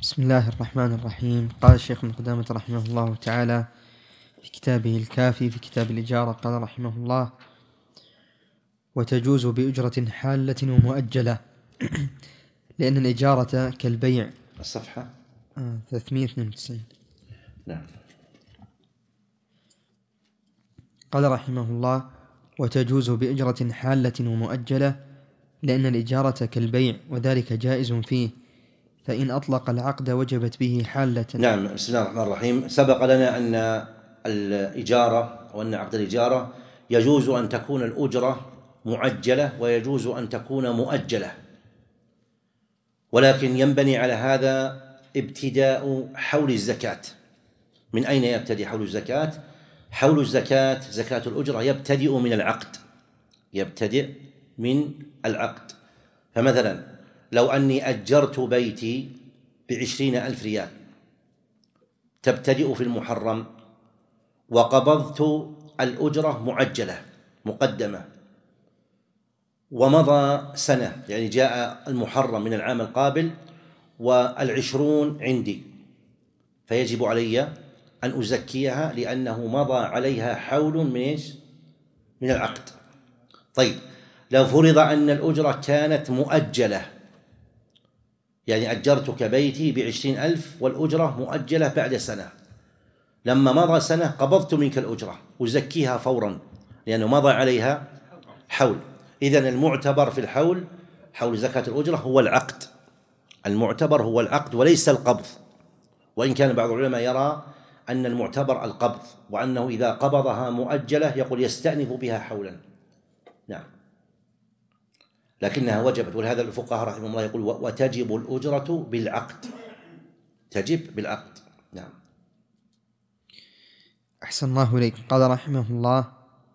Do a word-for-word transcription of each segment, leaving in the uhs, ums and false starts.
بسم الله الرحمن الرحيم. قال الشيخ ابن قدامة رحمه الله تعالى في كتابه الكافي في كتاب الإجارة، قال رحمه الله: وتجوز بأجرة حالة ومؤجلة لأن الإجارة كالبيع. الصفحة آه ثلاثمائة واثنين وتسعين. نعم. قال رحمه الله: وتجوز بأجرة حالة ومؤجلة لأن الإجارة كالبيع وذلك جائز فيه، فإن أطلق العقد وجبت به حالة. نعم. بسم الله الرحمن الرحيم. سبق لنا أن الإجارة وأن عقد الإجارة يجوز أن تكون الأجرة معجلة ويجوز أن تكون مؤجلة، ولكن ينبني على هذا ابتداء حول الزكاة. من أين يبتدئ حول الزكاة؟ حول الزكاة زكاة الأجرة يبتدئ من العقد، يبتدئ من العقد. فمثلا لو أني أجرت بيتي بعشرين ألف ريال، تبتدئ في المحرم، وقبضت الأجرة معجلة مقدمة، ومضى سنة، يعني جاء المحرم من العام القابل والعشرون عندي، فيجب علي أن أزكيها لأنه مضى عليها حول من إيش؟ من العقد. طيب، لو فرض أن الأجرة كانت مؤجلة، يعني أجرتك بيتي بعشرين ألف والأجرة مؤجلة بعد سنة، لما مضى سنة قبضت منك الأجرة أزكيها فورا لأنه مضى عليها حول. إذن المعتبر في الحول حول زكاة الأجرة هو العقد، المعتبر هو العقد وليس القبض، وإن كان بعض العلماء يرى أن المعتبر القبض، وأنه إذا قبضها مؤجلة يقول يستأنف بها حولا. نعم، لكنها وجبت، ولهذا الفقهاء رحمهم الله يقول وتجب الأجرة بالعقد، تجب بالعقد. نعم. أحسن الله إليك. قال رحمه الله: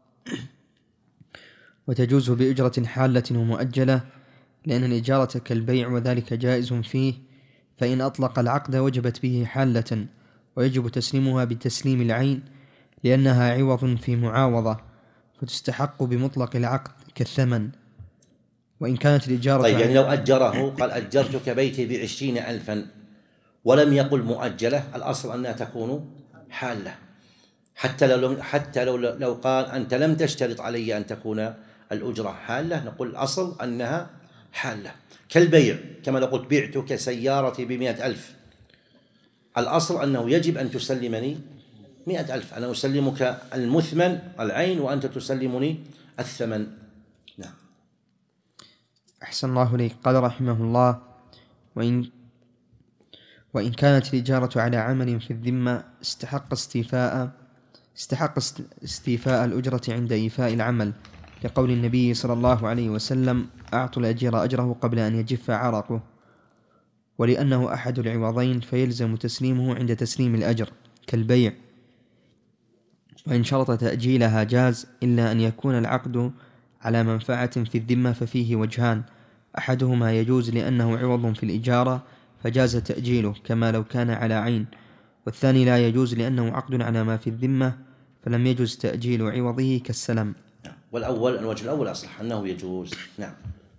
وتجوز بأجرة حالة ومؤجلة لأن الإجارة كالبيع وذلك جائز فيه، فإن أطلق العقد وجبت به حالة، ويجب تسليمها بتسليم العين لأنها عوض في معاوضة، فتستحق بمطلق العقد كالثمن. وإن كانت الإجارة طيب، يعني لو أجره قال أجرتك بيتي بعشرين ألفا ولم يقل مؤجلة، الأصل أنها تكون حالة، حتى لو حتى لو لو قال أنت لم تشترط علي أن تكون الأجرة حالة، نقول الأصل أنها حالة. كالبيع، كما لو قلت بعتك سيارتي بمئة ألف، الأصل أنه يجب أن تسلمني مئة ألف، أنا أسلمك المثمن العين وأنت تسلمني الثمن. نعم. أحسن الله إليك. قال رحمه الله: وإن وإن كانت الإجارة على عمل في الذمة استحق استيفاء استحق استيفاء الأجرة عند إيفاء العمل، لقول النبي صلى الله عليه وسلم: أعطوا الأجير أجره قبل أن يجف عرقه، ولأنه أحد العوضين فيلزم تسليمه عند تسليم الأجر كالبيع. وإن شرط تأجيلها جاز، إلا أن يكون العقد على منفعة في الذمة ففيه وجهان: أحدهما يجوز لأنه عوض في الإجارة فجاز تأجيله كما لو كان على عين، والثاني لا يجوز لأنه عقد على ما في الذمة فلم يجوز تأجيل عوضه كالسلم. والأول الوجه الأول أصلح أنه يجوز. نعم.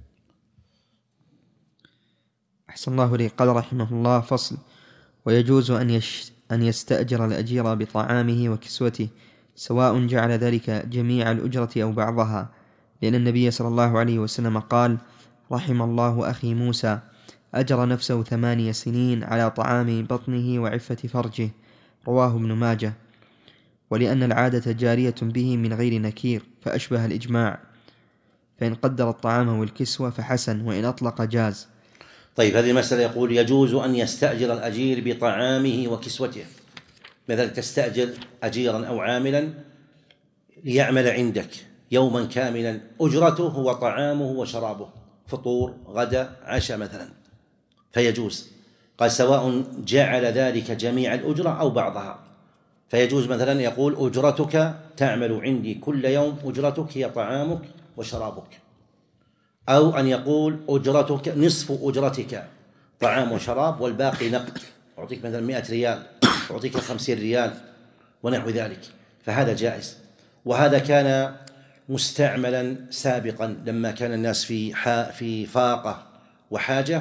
أحسن الله إليك. قال رحمه الله: فصل: ويجوز أن, يش أن يستأجر الأجير بطعامه وكسوته، سواء جعل ذلك جميع الأجرة أو بعضها، لأن النبي صلى الله عليه وسلم قال: رحم الله أخي موسى أجر نفسه ثماني سنين على طعام بطنه وعفة فرجه، رواه ابن ماجه. ولأن العادة جارية به من غير نكير فأشبه الإجماع، فإن قدر الطعام والكسوة فحسن، وإن أطلق جاز. طيب، هذه المسألة يقول يجوز أن يستأجر الأجير بطعامه وكسوته، مثلا تستأجر أجيرا أو عاملا ليعمل عندك يوما كاملا، أجرته هو طعامه وشرابه، فطور غدا عشاء مثلا، فيجوز. قال سواء جعل ذلك جميع الأجرة أو بعضها، فيجوز مثلا يقول أجرتك تعمل عندي كل يوم، أجرتك هي طعامك وشرابك، أو أن يقول أجرتك نصف أجرتك طعام وشراب والباقي نقد، أعطيك مثلا مئة ريال، أعطيك خمسين ريال ونحو ذلك، فهذا جائز. وهذا كان مستعملا سابقا لما كان الناس في في فاقة وحاجة،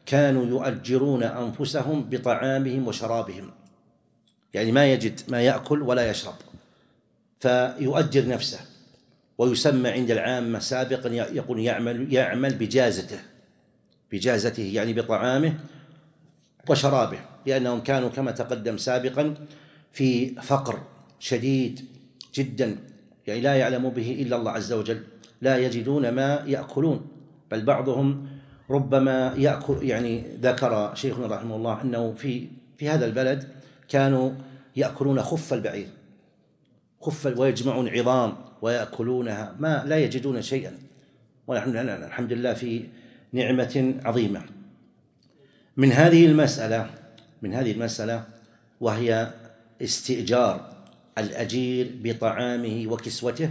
كانوا يؤجرون أنفسهم بطعامهم وشرابهم، يعني ما يجد ما يأكل ولا يشرب فيؤجر نفسه، ويسمى عند العامة سابقا يقول يعمل يعمل بجازته بجازته يعني بطعامه وشرابه، لأنهم كانوا كما تقدم سابقا في فقر شديد جدا، يعني لا يعلم به إلا الله عز وجل، لا يجدون ما يأكلون، بل بعضهم ربما يأكل، يعني ذكر شيخنا رحمه الله أنه في في هذا البلد كانوا يأكلون خف البعير، خف ويجمعون عظام ويأكلونها، ما لا يجدون شيئا، ونحن الحمد لله في نعمة عظيمة. من هذه المسألة من هذه المسألة وهي استئجار الأجير بطعامه وكسوته،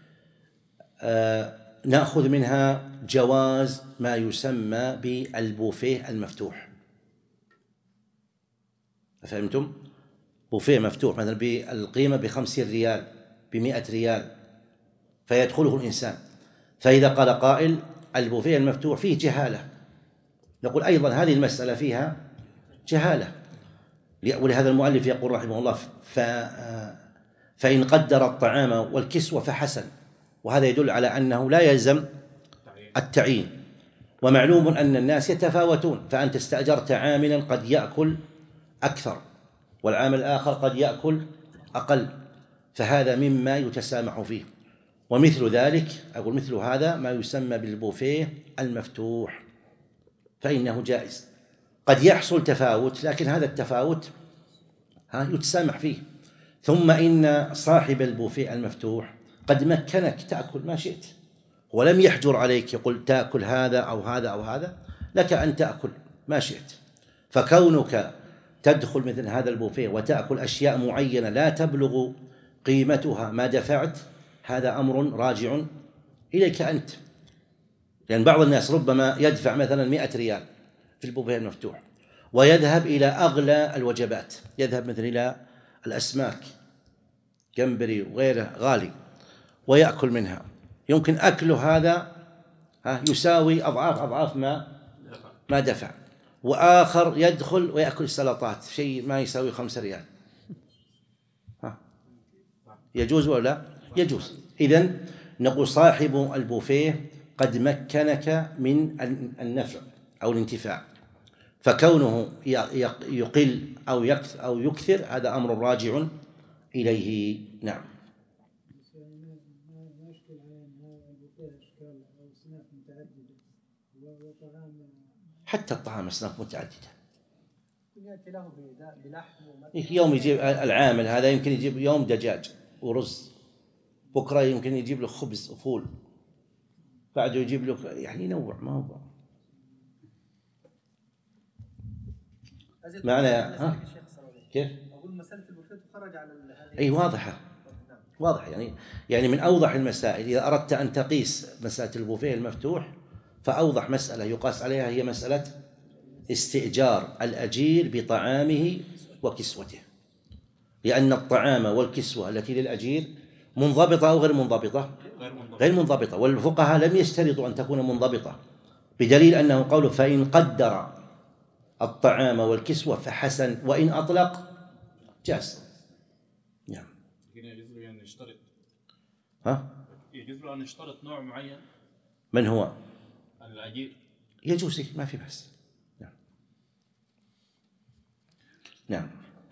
آه نأخذ منها جواز ما يسمى بالبوفيه المفتوح. فهمتم؟ بوفيه مفتوح مثلا بالقيمة بخمسين ريال بمئة ريال فيدخله الإنسان، فإذا قال قائل البوفيه المفتوح فيه جهالة، نقول أيضا هذه المسألة فيها جهالة، ولهذا المؤلف يقول رحمه الله فإن قدر الطعام والكسوة فحسن، وهذا يدل على أنه لا يلزم التعيين، ومعلوم أن الناس يتفاوتون، فأنت استأجرت عاملا قد يأكل أكثر والعامل الآخر قد يأكل أقل، فهذا مما يتسامح فيه. ومثل ذلك أقول مثل هذا ما يسمى بالبوفيه المفتوح فإنه جائز، قد يحصل تفاوت لكن هذا التفاوت ها يتسامح فيه. ثم إن صاحب البوفيه المفتوح قد مكنك تأكل ما شئت، ولم يحجر عليك يقول تأكل هذا أو هذا أو هذا، لك أن تأكل ما شئت، فكونك تدخل مثل هذا البوفيه وتأكل أشياء معينة لا تبلغ قيمتها ما دفعت، هذا أمر راجع إليك أنت، لأن بعض الناس ربما يدفع مثلا مئة ريال في البوفيه المفتوح ويذهب إلى أغلى الوجبات، يذهب مثل إلى الأسماك جمبري وغيره غالي ويأكل منها، يمكن أكله هذا يساوي أضعاف أضعاف ما ما دفع، وآخر يدخل ويأكل السلطات شيء ما يساوي خمسة ريال، ها يجوز ولا لا؟ يجوز. إذن نقول صاحب البوفيه قد مكنك من النفع أو الانتفاع، فكونه يقل أو يكثر أو يكثر هذا أمر راجع إليه. نعم. حتى الطعام أصناف متعددة، يوم يجيب العامل هذا يمكن يجيب يوم دجاج ورز، بكرة يمكن يجيب له خبز وفول، بعده يجيب له، يعني ينوع، ما هو معنى ها كيف؟ أقول مسألة البوفيه خرج على أي واضحة واضحة يعني يعني من أوضح المسائل. إذا أردت أن تقيس مسألة البوفيه المفتوح فأوضح مسألة يقاس عليها هي مسألة استئجار الأجير بطعامه وكسوته، لأن الطعام والكسوة التي للأجير منضبطة أو غير منضبطة؟ غير منضبطة، والفقهاء لم يشترطوا أن تكون منضبطة، بدليل أنه قوله فإن قدر الطعام والكسوة فحسن، وإن أطلق جاز. نعم. يجوز له أن يشترط ها؟ يجوز له أن يشترط نوع معين. من هو؟ الأجير. يجوز، ما في بأس. نعم. نعم.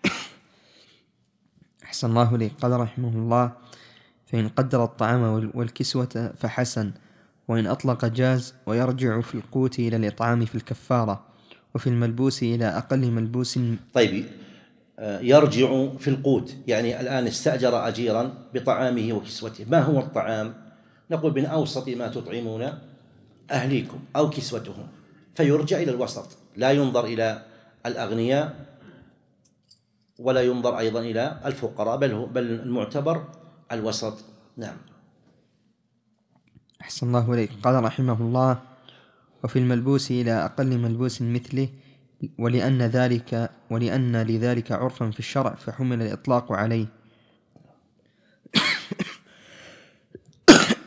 أحسن الله إليك. قال رحمه الله فإن قدر الطعام والكسوة فحسن، وإن أطلق جاز، ويرجع في القوت إلى الإطعام في الكفارة، وفي الملبوس إلى أقل ملبوس. طيب، يرجع في القوت يعني الآن استأجر أجيرا بطعامه وكسوته، ما هو الطعام؟ نقول من أوسط ما تطعمون أهليكم أو كسوتهم، فيرجع إلى الوسط، لا ينظر إلى الأغنياء ولا ينظر أيضا إلى الفقراء، بل هو بل المعتبر الوسط. نعم. أحسن الله إليك. قال رحمه الله وفي الملبوس إلى أقل ملبوس مثله، ولأن ذلك ولأن لذلك عرفا في الشرع فحمل الإطلاق عليه.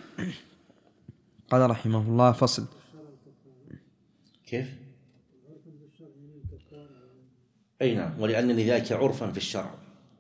قال رحمه الله فصل. كيف؟ أي نعم، ولأن لذلك عرفا في الشرع.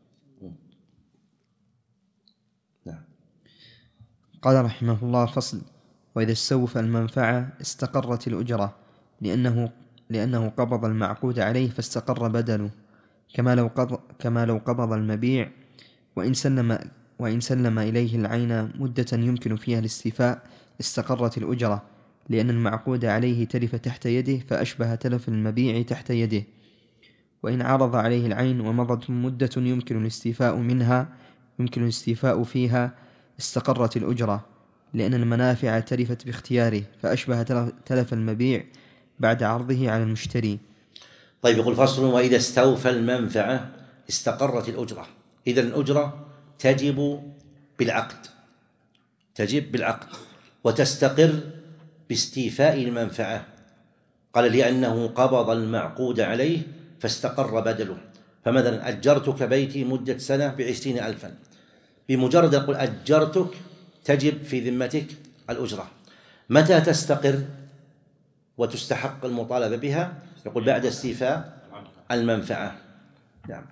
نعم. قال رحمه الله: فصل: وإذا استوفى المنفعة استقرت الأجرة، لأنه لأنه قبض المعقود عليه فاستقر بدله، كما لو قبض كما لو قبض المبيع، وإن سلم وإن سلم إليه العين مدة يمكن فيها الاستيفاء استقرت الأجرة، لأن المعقود عليه تلف تحت يده فأشبه تلف المبيع تحت يده. وإن عرض عليه العين ومضت مدة يمكن الاستيفاء منها يمكن الاستيفاء فيها استقرت الأجرة، لأن المنافع تلفت باختياره فأشبه تلف المبيع بعد عرضه على المشتري. طيب، يقول: فصل: وإذا استوفى المنفعة استقرت الأجرة. إذا الأجرة تجب بالعقد تجب بالعقد وتستقر باستيفاء المنفعة. قال: لأنه قبض المعقود عليه فاستقر بدله. فمثلا أجرتك بيتي مدة سنة بعشرين ألفا، بمجرد أقول أجرتك تجب في ذمتك الأجرة. متى تستقر وتستحق المطالبة بها؟ يقول: بعد استيفاء المنفعة. نعم.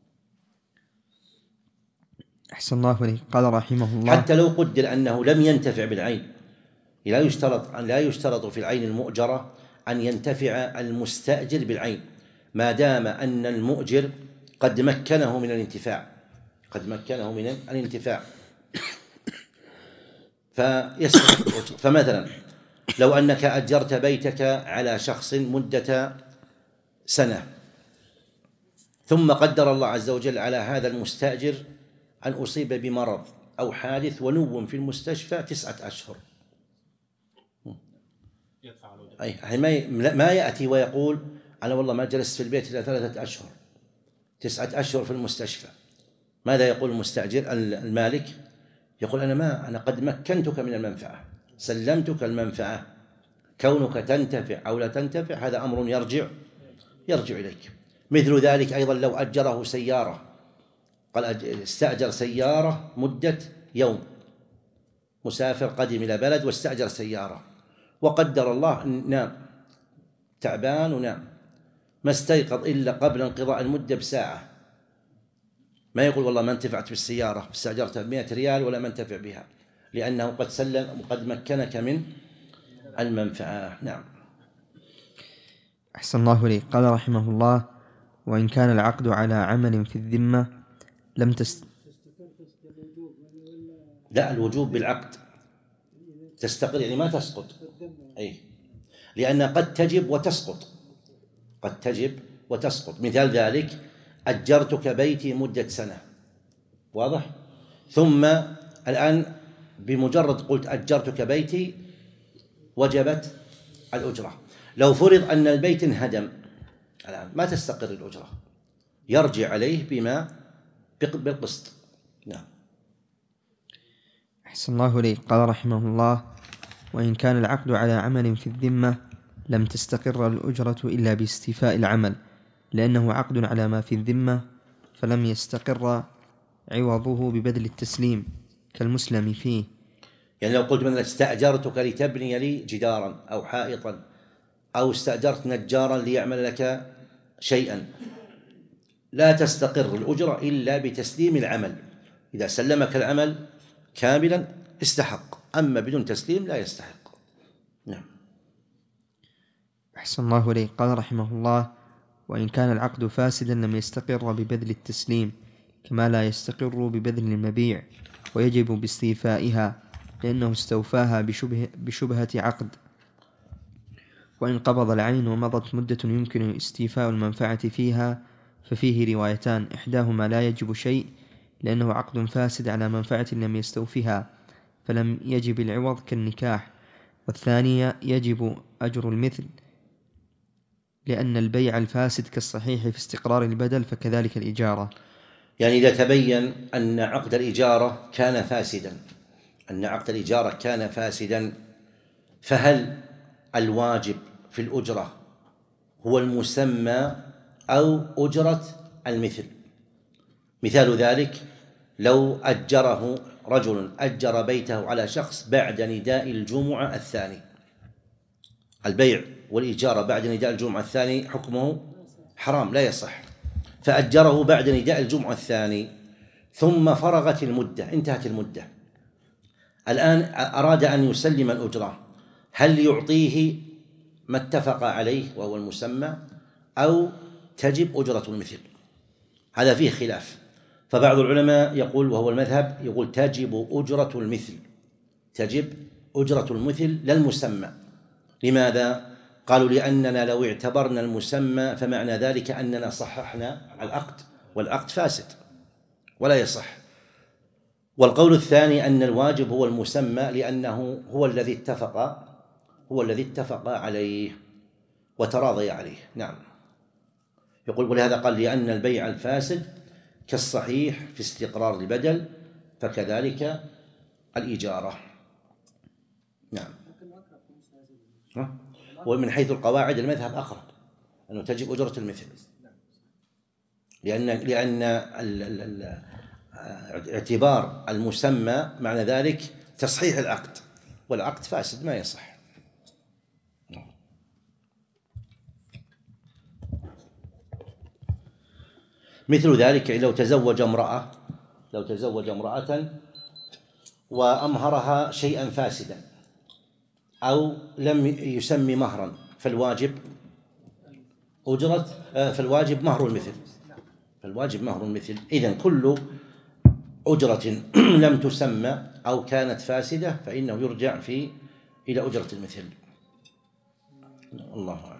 أحسن الله إليك. قال رحمه الله: حتى لو قدر أنه لم ينتفع بالعين، لا يشترط لا يشترط في العين المؤجرة أن ينتفع المستأجر بالعين، ما دام أن المؤجر قد مكنه من الانتفاع قد مكنه من الانتفاع فيستحق. فمثلا لو أنك أجرت بيتك على شخص مدة سنة، ثم قدر الله عز وجل على هذا المستأجر أن أصيب بمرض أو حادث ونوم في المستشفى تسعة أشهر، أي ما يأتي ويقول: أنا والله ما جلست في البيت إلا ثلاثة أشهر، تسعة أشهر في المستشفى. ماذا يقول المستأجر المالك؟ يقول: أنا ما أنا قد مكنتك من المنفعة، سلمتك المنفعة، كونك تنتفع أو لا تنتفع هذا أمر يرجع يرجع إليك. مثل ذلك أيضا لو أجره سيارة، قال استأجر سيارة مدة يوم، مسافر قدم إلى بلد واستأجر سيارة، وقدر الله نام تعبان ونام، ما استيقظ إلا قبل انقضاء المدة بساعة، ما يقول والله ما انتفعت بالسيارة استأجرتها بمئة ريال ولا ما انتفع بها، لأنه قد سلم وقد مكنك من المنفعة. نعم. أحسن الله إليك. قال رحمه الله: وإن كان العقد على عمل في الذمة لم تست... لا، الوجوب بالعقد تستقر، يعني ما تسقط، أي لأن قد تجب وتسقط قد تجب وتسقط. مثال ذلك: أجرتك بيتي مدة سنة، واضح؟ ثم الآن بمجرد قلت أجرتك بيتي وجبت الأجرة. لو فرض أن البيت انهدم الآن ما تستقر الأجرة، يرجع عليه بما بالقسط. نعم. أحسن الله إليك. قال رحمه الله: وإن كان العقد على عمل في الذمة لم تستقر الأجرة إلا باستيفاء العمل، لأنه عقد على ما في الذمة فلم يستقر عوضه ببذل التسليم كالمسلم فيه. يعني لو قلت مثلا استأجرتك لتبني لي جدارا أو حائطا، أو استأجرت نجارا ليعمل لك شيئا، لا تستقر الأجرة إلا بتسليم العمل. إذا سلمك العمل كاملا استحق، أما بدون تسليم لا يستحق. نعم. أحسن الله إليك. قال رحمه الله: وإن كان العقد فاسدا لم يستقر ببذل التسليم، كما لا يستقر ببذل المبيع، ويجب باستيفائها لأنه استوفاها بشبه بشبهة عقد. وإن قبض العين ومضت مدة يمكن استيفاء المنفعة فيها ففيه روايتان: إحداهما لا يجب شيء لأنه عقد فاسد على منفعة لم يستوفها فلم يجب العوض كالنكاح، والثانية يجب أجر المثل لأن البيع الفاسد كالصحيح في استقرار البدل، فكذلك الإجارة. يعني إذا تبين أن عقد الإجارة كان فاسدا أن عقد الإجارة كان فاسدا فهل الواجب في الأجرة هو المسمى أو أجرة المثل؟ مثال ذلك: لو أجره رجل أجر بيته على شخص بعد نداء الجمعة الثاني، البيع والإجارة بعد نداء الجمعة الثاني حكمه حرام لا يصح. فأجره بعد نداء الجمعة الثاني، ثم فرغت المدة، انتهت المدة، الآن أراد أن يسلم الأجرة، هل يعطيه ما اتفق عليه وهو المسمى أو تجب أجرة المثل؟ هذا فيه خلاف. فبعض العلماء يقول، وهو المذهب، يقول تجب أجرة المثل، تجب أجرة المثل للمسمى. لماذا؟ قالوا لأننا لو اعتبرنا المسمى فمعنى ذلك أننا صححنا العقد، والعقد فاسد ولا يصح. والقول الثاني أن الواجب هو المسمى، لأنه هو الذي اتفق هو الذي اتفق عليه وتراضي عليه. نعم. يقول ولهذا قال لأن البيع الفاسد كالصحيح في استقرار البدل، فكذلك الإجارة. نعم. ومن حيث القواعد المذهب أقرب أنه تجب أجرة المثل، لأن لأن ال ال ال اعتبار المسمى معنى ذلك تصحيح العقد، والعقد فاسد ما يصح. مثل ذلك لو تزوج امرأة لو تزوج امرأة وأمهرها شيئا فاسدا أو لم يسمي مهرا، فالواجب أجرة فالواجب مهر المثل فالواجب مهر المثل. إذن كل أجرة لم تسمى أو كانت فاسدة فإنه يرجع في إلى أجرة المثل. الله أعلم.